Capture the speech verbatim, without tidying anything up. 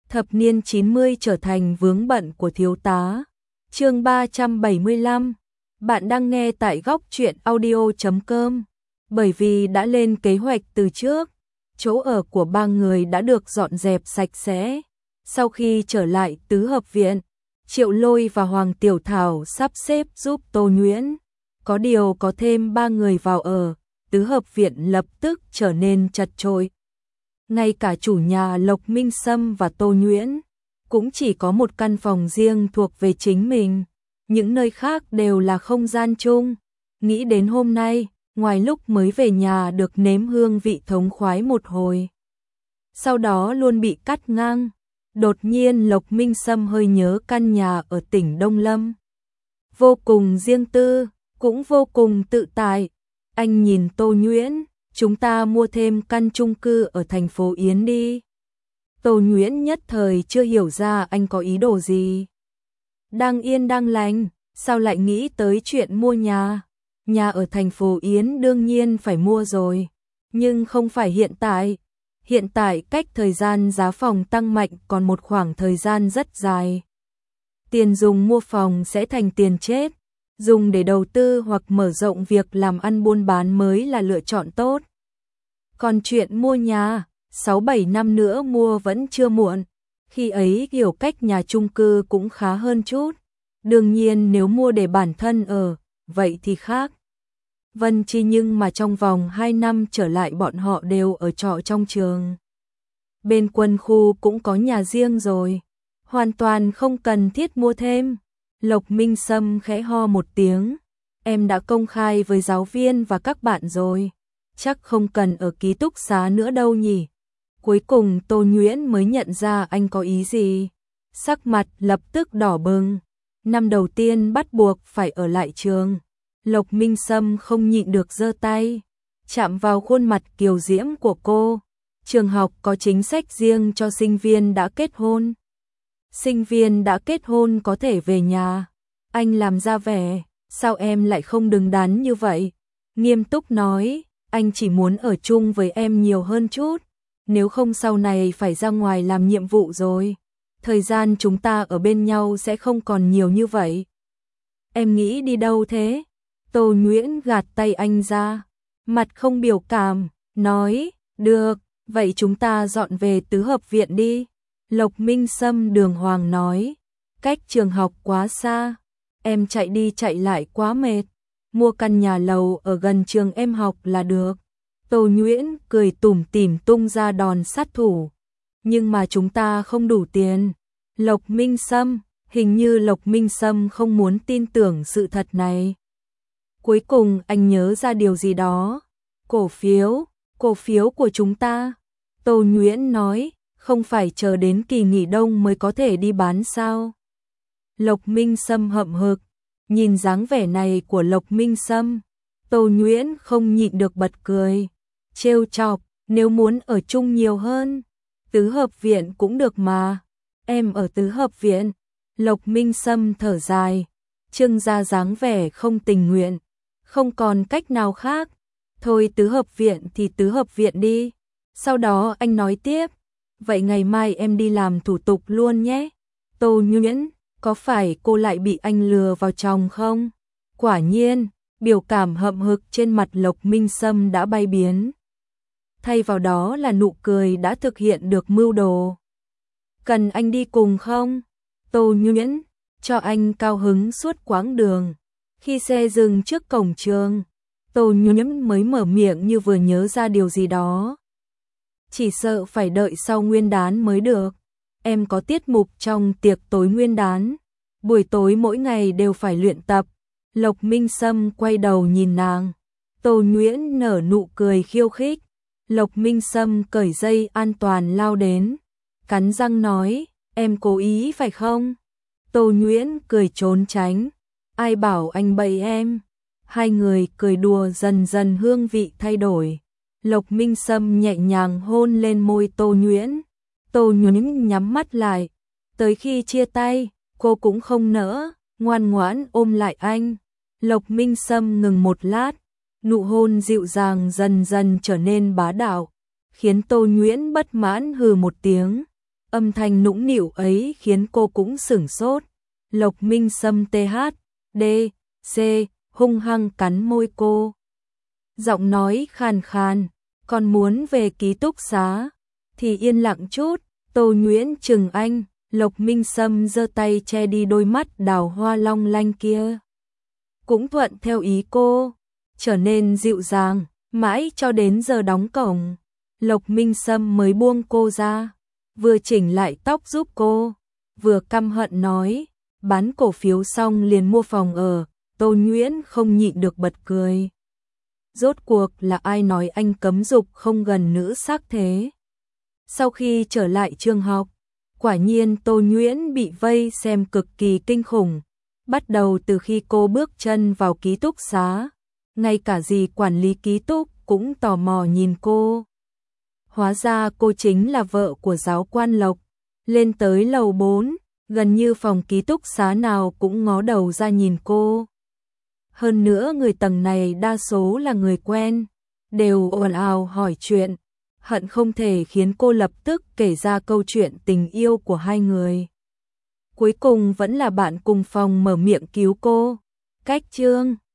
Thập niên chín mươi trở thành vướng bận của thiếu tá. Chương ba trăm bảy mươi lăm. Bạn đang nghe tại góc truyện audio chấm com. Bởi vì đã lên kế hoạch từ trước, chỗ ở của ba người đã được dọn dẹp sạch sẽ. Sau khi trở lại tứ hợp viện, Triệu Lôi và Hoàng Tiểu Thảo sắp xếp giúp Tô Nhuyễn. Có điều có thêm ba người vào ở, tứ hợp viện lập tức trở nên chật chội. Ngay cả chủ nhà Lộc Minh Sâm và Tô Nhuyễn cũng chỉ có một căn phòng riêng thuộc về chính mình, những nơi khác đều là không gian chung. Nghĩ đến hôm nay, ngoài lúc mới về nhà được nếm hương vị thống khoái một hồi, sau đó luôn bị cắt ngang, đột nhiên Lộc Minh Sâm hơi nhớ căn nhà ở tỉnh Đông Lâm. Vô cùng riêng tư, cũng vô cùng tự tại. Anh nhìn Tô Nhuyễn, chúng ta mua thêm căn chung cư ở thành phố Yến đi. Tô Nhuyễn nhất thời chưa hiểu ra anh có ý đồ gì. Đang yên đang lành, sao lại nghĩ tới chuyện mua nhà? Nhà ở thành phố Yến đương nhiên phải mua rồi, nhưng không phải hiện tại. Hiện tại cách thời gian giá phòng tăng mạnh còn một khoảng thời gian rất dài. Tiền dùng mua phòng sẽ thành tiền chết, dùng để đầu tư hoặc mở rộng việc làm ăn buôn bán mới là lựa chọn tốt. Còn chuyện mua nhà, sáu bảy năm nữa mua vẫn chưa muộn, khi ấy kiểu cách nhà chung cư cũng khá hơn chút. Đương nhiên nếu mua để bản thân ở, vậy thì khác. Vân Chi nhưng mà trong vòng hai năm trở lại bọn họ đều ở trọ trong trường. Bên quân khu cũng có nhà riêng rồi, hoàn toàn không cần thiết mua thêm. Lộc Minh Sâm khẽ ho một tiếng, em đã công khai với giáo viên và các bạn rồi, chắc không cần ở ký túc xá nữa đâu nhỉ. Cuối cùng Tô Nhuyễn mới nhận ra anh có ý gì, sắc mặt lập tức đỏ bừng. Năm đầu tiên bắt buộc phải ở lại trường, Lộc Minh Sâm không nhịn được giơ tay, chạm vào khuôn mặt kiều diễm của cô. Trường học có chính sách riêng cho sinh viên đã kết hôn. Sinh viên đã kết hôn có thể về nhà. Anh làm ra vẻ, sao em lại không đứng đắn như vậy? Nghiêm túc nói, anh chỉ muốn ở chung với em nhiều hơn chút. Nếu không sau này phải ra ngoài làm nhiệm vụ rồi, thời gian chúng ta ở bên nhau sẽ không còn nhiều như vậy. Em nghĩ đi đâu thế? Tô Nhuyễn gạt tay anh ra, mặt không biểu cảm, nói, được, vậy chúng ta dọn về tứ hợp viện đi. Lộc Minh Sâm đường hoàng nói, cách trường học quá xa, em chạy đi chạy lại quá mệt, mua căn nhà lầu ở gần trường em học là được. Tô Nhuyễn cười tủm tỉm tung ra đòn sát thủ, nhưng mà chúng ta không đủ tiền. Lộc Minh Sâm, hình như Lộc Minh Sâm không muốn tin tưởng sự thật này. Cuối cùng anh nhớ ra điều gì đó, cổ phiếu, cổ phiếu của chúng ta. Tô Nhuyễn nói, không phải chờ đến kỳ nghỉ đông mới có thể đi bán sao? Lộc Minh Sâm hậm hực, nhìn dáng vẻ này của Lộc Minh Sâm, Tô Nhuyễn không nhịn được bật cười, trêu chọc, nếu muốn ở chung nhiều hơn, tứ hợp viện cũng được mà. Em ở tứ hợp viện. Lộc Minh Sâm thở dài, trưng ra dáng vẻ không tình nguyện, không còn cách nào khác. Thôi tứ hợp viện thì tứ hợp viện đi. Sau đó anh nói tiếp, vậy ngày mai em đi làm thủ tục luôn nhé. Tô Nhuyễn, có phải cô lại bị anh lừa vào chồng không? Quả nhiên, biểu cảm hậm hực trên mặt Lộc Minh Sâm đã bay biến. Thay vào đó là nụ cười đã thực hiện được mưu đồ. Cần anh đi cùng không? Tô Nhuyễn, cho anh cao hứng suốt quãng đường. Khi xe dừng trước cổng trường, Tô Nhuyễn mới mở miệng như vừa nhớ ra điều gì đó. Chỉ sợ phải đợi sau Nguyên đán mới được. Em có tiết mục trong tiệc tối Nguyên đán. Buổi tối mỗi ngày đều phải luyện tập. Lộc Minh Sâm quay đầu nhìn nàng. Tô Nhuyễn nở nụ cười khiêu khích. Lộc Minh Sâm cởi dây an toàn lao đến, cắn răng nói, em cố ý phải không? Tô Nhuyễn cười trốn tránh, ai bảo anh bậy em? Hai người cười đùa dần dần hương vị thay đổi. Lộc Minh Sâm nhẹ nhàng hôn lên môi Tô Nhuyễn. Tô Nhuyễn nhắm mắt lại, tới khi chia tay, cô cũng không nỡ, ngoan ngoãn ôm lại anh. Lộc Minh Sâm ngừng một lát, nụ hôn dịu dàng dần dần trở nên bá đạo, khiến Tô Nhuyễn bất mãn hừ một tiếng. Âm thanh nũng nịu ấy khiến cô cũng sửng sốt. Lộc Minh Sâm tê hát đê xê hung hăng cắn môi cô. Giọng nói khàn khàn, còn muốn về ký túc xá thì yên lặng chút. Tô Nhuyễn chừng anh, Lộc Minh Sâm giơ tay che đi đôi mắt đào hoa long lanh kia. Cũng thuận theo ý cô, trở nên dịu dàng, mãi cho đến giờ đóng cổng. Lộc Minh Sâm mới buông cô ra, vừa chỉnh lại tóc giúp cô, vừa căm hận nói, bán cổ phiếu xong liền mua phòng ở. Tô Nhuyễn không nhịn được bật cười. Rốt cuộc là ai nói anh cấm dục không gần nữ sắc thế? Sau khi trở lại trường học, quả nhiên Tô Nhuyễn bị vây xem cực kỳ kinh khủng. Bắt đầu từ khi cô bước chân vào ký túc xá, ngay cả dì quản lý ký túc cũng tò mò nhìn cô. Hóa ra cô chính là vợ của giáo quan Lộc. Lên tới lầu bốn, gần như phòng ký túc xá nào cũng ngó đầu ra nhìn cô. Hơn nữa người tầng này đa số là người quen, đều ồn ào hỏi chuyện, hận không thể khiến cô lập tức kể ra câu chuyện tình yêu của hai người. Cuối cùng vẫn là bạn cùng phòng mở miệng cứu cô. Cách chương